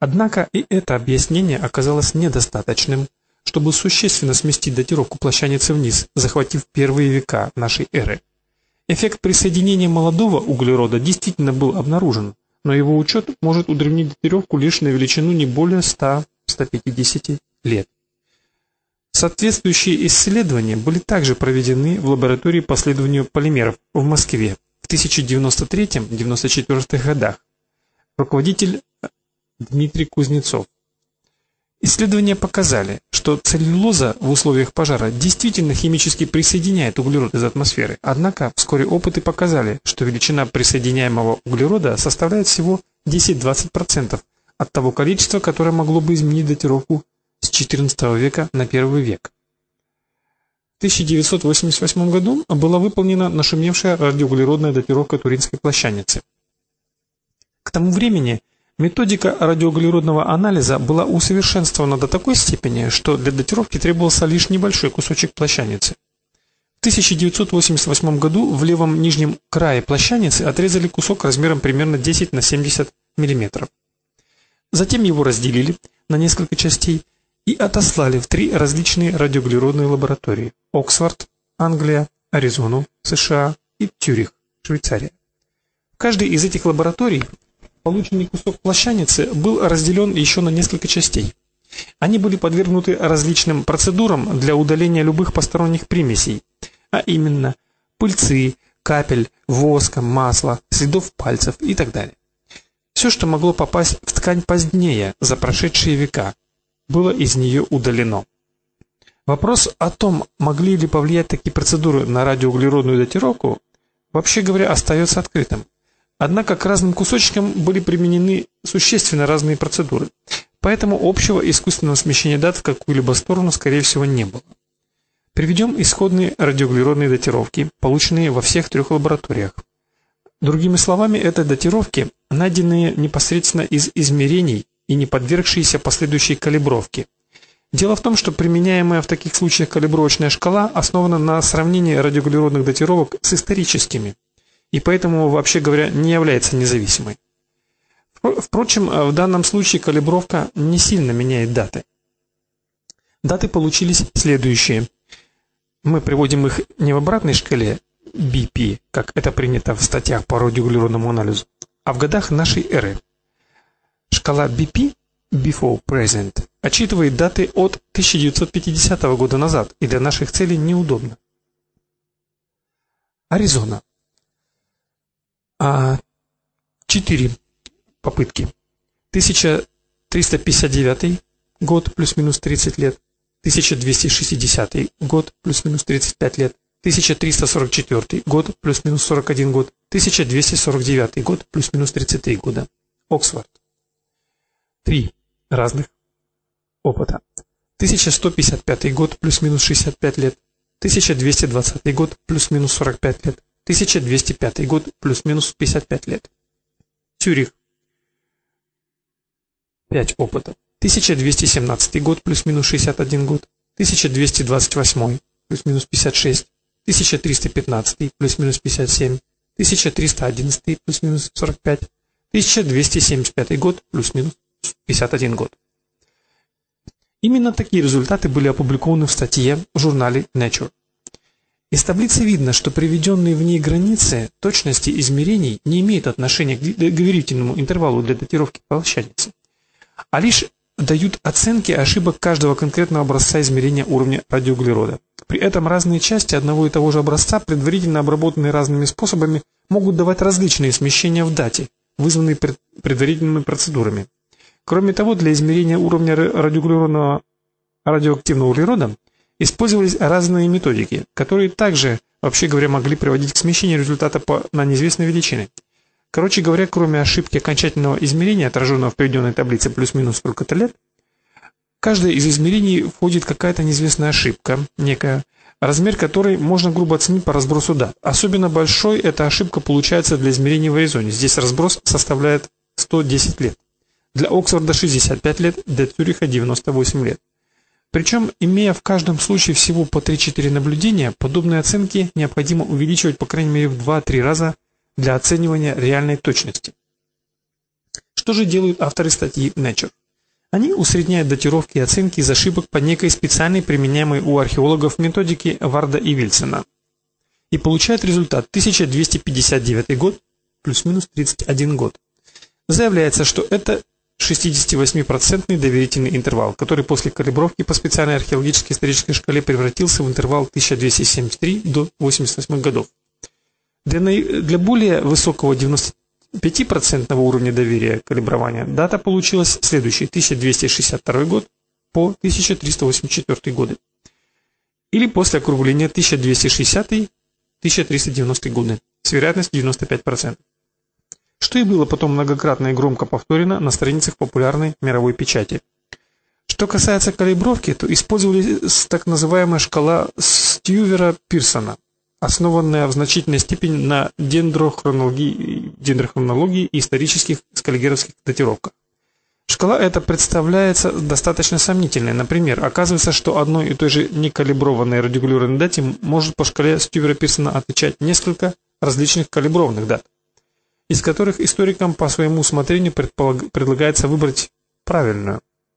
Однако и это объяснение оказалось недостаточным, чтобы существенно сместить датировку плащаницы вниз, захватив первые века нашей эры. Эффект присоединения молодого углерода действительно был обнаружен, но его учет может удлинить датировку лишь на величину не более 100-150 лет. Соответствующие исследования были также проведены в лаборатории по исследованию полимеров в Москве в 1993-1994 годах. Руководитель Дмитрий Кузнецов. Исследования показали, что целлюлоза в условиях пожара действительно химически присоединяет углерод из атмосферы, однако вскоре опыты показали, что величина присоединяемого углерода составляет всего 10-20% от того количества, которое могло бы изменить датировку с XIV века на I век. В 1988 году была выполнена нашумевшая радиоуглеродная датировка Туринской плащаницы. К тому времени методика радиоуглеродного анализа была усовершенствована до такой степени, что для датировки требовался лишь небольшой кусочек плащаницы. В 1988 году в левом нижнем крае плащаницы отрезали кусок размером примерно 10 на 70 мм. Затем его разделили на несколько частей и отослали в 3 различные радиоуглеродные лаборатории: Оксфорд, Англия, Аризону, США и Цюрих, Швейцария. В каждой из этих лабораторий полученный кусок плащаницы был разделен еще на несколько частей. Они были подвергнуты различным процедурам для удаления любых посторонних примесей, а именно пыльцы, капель, воска, масла, следов пальцев и так далее. Все, что могло попасть в ткань позднее, за прошедшие века, было из нее удалено. Вопрос о том, могли ли повлиять такие процедуры на радиоуглеродную датировку, вообще говоря, остается открытым. Однако к разным кусочкам были применены существенно разные процедуры, поэтому общего искусственного смещения дат в какую-либо сторону, скорее всего, не было. Приведем исходные радиоуглеродные датировки, полученные во всех 3 лабораториях. Другими словами, это датировки, найденные непосредственно из измерений и не подвергшиеся последующей калибровке. Дело в том, что применяемая в таких случаях калибровочная шкала основана на сравнении радиоуглеродных датировок с историческими, и поэтому, вообще говоря, не является независимой. Впрочем, в данном случае калибровка не сильно меняет даты. Даты получились следующие. Мы приводим их не в обратной шкале BP, как это принято в статьях по радиоуглеродному анализу, а в годах нашей эры. Шкала BP, Before Present, отчитывает даты от 1950 года назад и для наших целей неудобно. Аризона. 4 попытки. 1359 год плюс-минус 30 лет, 1260 год плюс-минус 35 лет, 1344 год плюс-минус 41 год, 1249 год плюс-минус 33 года. Оксфорд. 3 разных опыта. 1155 год плюс-минус 65 лет, 1220 год плюс-минус 45 лет, 1205 год плюс-минус 55 лет. Цюрих. 5 опытов. 1217 год плюс-минус 61 год, 1228 плюс-минус 56, 1315 плюс-минус 57, 1311 плюс-минус 45, 1275 год плюс-минус 51 год. Именно такие результаты были опубликованы в статье в журнале Nature. Из таблицы видно, что приведенные в ней границы точности измерений не имеют отношения к доверительному интервалу для датировки плащаницы, а лишь дают оценки ошибок каждого конкретного образца измерения уровня радиоуглерода. При этом разные части одного и того же образца, предварительно обработанные разными способами, могут давать различные смещения в дате, вызванные предварительными процедурами. Кроме того, для измерения уровня радиоуглеродного радиоактивного углерода использовались разные методики, которые также, вообще говоря, могли приводить к смещению результата на неизвестные величины. Короче говоря, кроме ошибки окончательного измерения, отраженного в приведенной таблице плюс-минус столько-то лет, каждое из измерений входит какая-то неизвестная ошибка, некая, размер которой можно грубо оценить по разбросу дат. Особенно большой эта ошибка получается для измерений в Аризоне. Здесь разброс составляет 110 лет. Для Оксфорда 65 лет, для Цюриха 98 лет. Причем, имея в каждом случае всего по 3-4 наблюдения, подобные оценки необходимо увеличивать по крайней мере в 2-3 раза для оценивания реальной точности. Что же делают авторы статьи Nature? Они усредняют датировки и оценки из ошибок по некой специальной применяемой у археологов методике Варда и Вильсона. И получают результат 1259 год плюс-минус 31 год. Заявляется, что это 68% доверительный интервал, который после калибровки по специальной археологической исторической шкале превратился в интервал 1273 до 88 годов. Для более высокого 95% уровня доверия калибрования дата получилась следующей: 1262 год по 1384 годы. Или после округления 1260-1390 годы с вероятностью 95%. Что и было потом многократно и громко повторено на страницах популярной мировой печати. Что касается калибровки, то использовалась так называемая шкала Стьювера-Пирсона, основанная в значительной степени на дендрохронологии и исторических скаллигеровских датировках. Шкала эта представляется достаточно сомнительной. Например, оказывается, что одной и той же некалиброванной радиокалиброванной дате может по шкале Стьювера-Пирсона отвечать несколько различных калиброванных дат, из которых историкам по своему усмотрению предлагается выбрать правильную.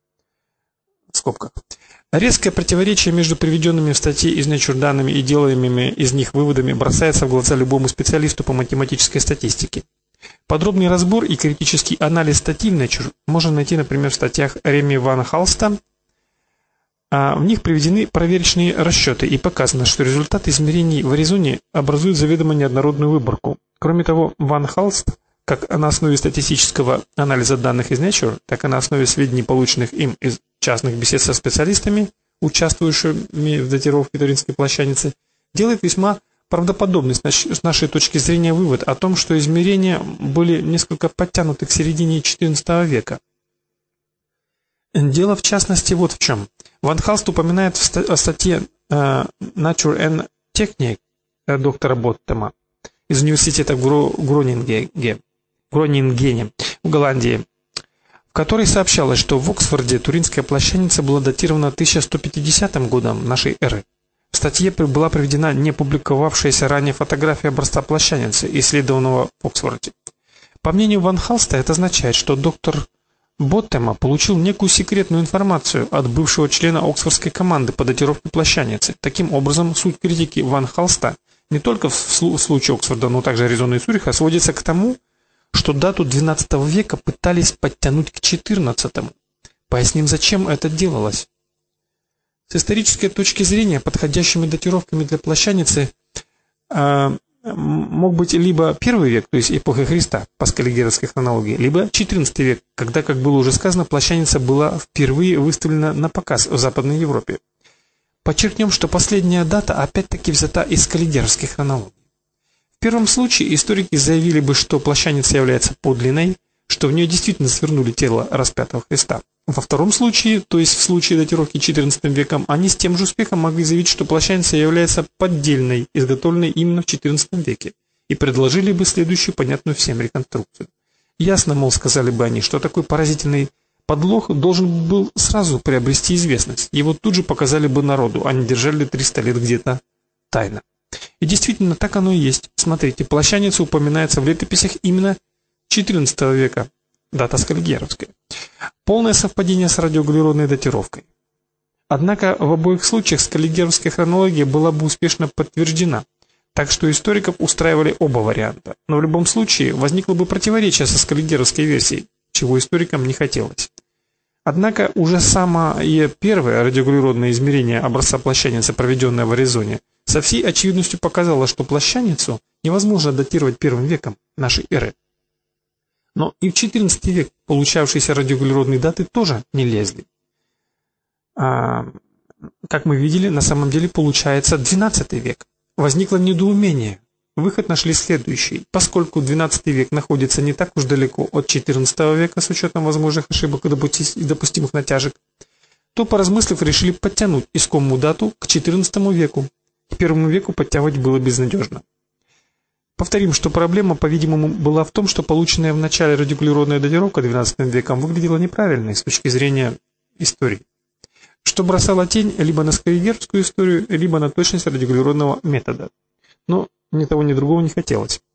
В скобках. Резкое противоречие между приведенными в статье из Nature данными и делаемыми из них выводами бросается в глаза любому специалисту по математической статистике. Подробный разбор и критический анализ статей в Nature можно найти, например, в статьях Реми ван Халста. В них приведены проверочные расчеты и показано, что результаты измерений в Аризоне образуют заведомо неоднородную выборку. Кроме того, Ван Халст, как на основе статистического анализа данных из Nature, так и на основе сведений, полученных им из частных бесед со специалистами, участвующими в датировке Туринской плащаницы, делает весьма правдоподобный с нашей точки зрения вывод о том, что измерения были несколько подтянуты к середине XIV века. Дело в частности вот в чем. Ван Халст упоминает в статье Nature and Technique доктора Боттема из университета в Гронингене, в Голландии, в которой сообщалось, что в Оксфорде Туринская плащаница была датирована 1150 годом нашей эры. В статье была приведена не публиковавшаяся ранее фотография образца плащаницы, исследованного в Оксфорде. По мнению Ван Халста, это означает, что доктор Боттема получил некую секретную информацию от бывшего члена Оксфордской команды по датировке плащаницы. Таким образом, суть критики Ван Халста не только в случае Оксфорда, но также Аризоны и Цюриха сводится к тому, что дату XII века пытались подтянуть к XIV. Поясним, зачем это делалось. С исторической точки зрения, подходящими датировками для плащаницы мог быть либо первый век, то есть эпоха Христа по скаллигеровской хронологии, либо XIV век, когда, как было уже сказано, плащаница была впервые выставлена на показ в Западной Европе. Подчеркнем, что последняя дата опять-таки взята из скаллигеровской хронологии. В первом случае историки заявили бы, что плащаница является подлинной, что в нее действительно свернули тело распятого Христа. Во втором случае, то есть в случае датировки XIV веком, они с тем же успехом могли заявить, что плащаница является поддельной, изготовленной именно в XIV веке, и предложили бы следующую понятную всем реконструкцию. Ясно, мол, сказали бы они, что такой поразительный подлог должен был сразу приобрести известность. Его тут же показали бы народу, а не держали 300 лет где-то тайно. И действительно, так оно и есть. Смотрите, плащаница упоминается в летописях именно XIV века, дата скаллигеровская. Полное совпадение с радиоуглеродной датировкой. Однако в обоих случаях скаллигеровская хронология была бы успешно подтверждена, так что историков устраивали оба варианта. Но в любом случае возникло бы противоречие со скаллигеровской версией, чего историкам не хотелось. Однако уже самое первое радиоуглеродное измерение образца плащаницы, проведенное в Аризоне, со всей очевидностью показало, что плащаницу невозможно датировать первым веком нашей эры. Но и в XIV век получавшиеся радиоуглеродные даты тоже не лезли. Как мы видели, на самом деле получается XII век. Возникло недоумение. Выход нашли следующий. Поскольку XII век находится не так уж далеко от XIV века с учетом возможных ошибок и допустимых натяжек, то, поразмыслив, решили подтянуть искомую дату к XIV веку. К первому веку подтягивать было безнадежно. Повторим, что проблема, по-видимому, была в том, что полученная в начале радиоуглеродная датировка XII веком выглядела неправильной с точки зрения истории, что бросало тень либо на скаллигеровскую историю, либо на точность радиоуглеродного метода. Но ни того, ни другого не хотелось.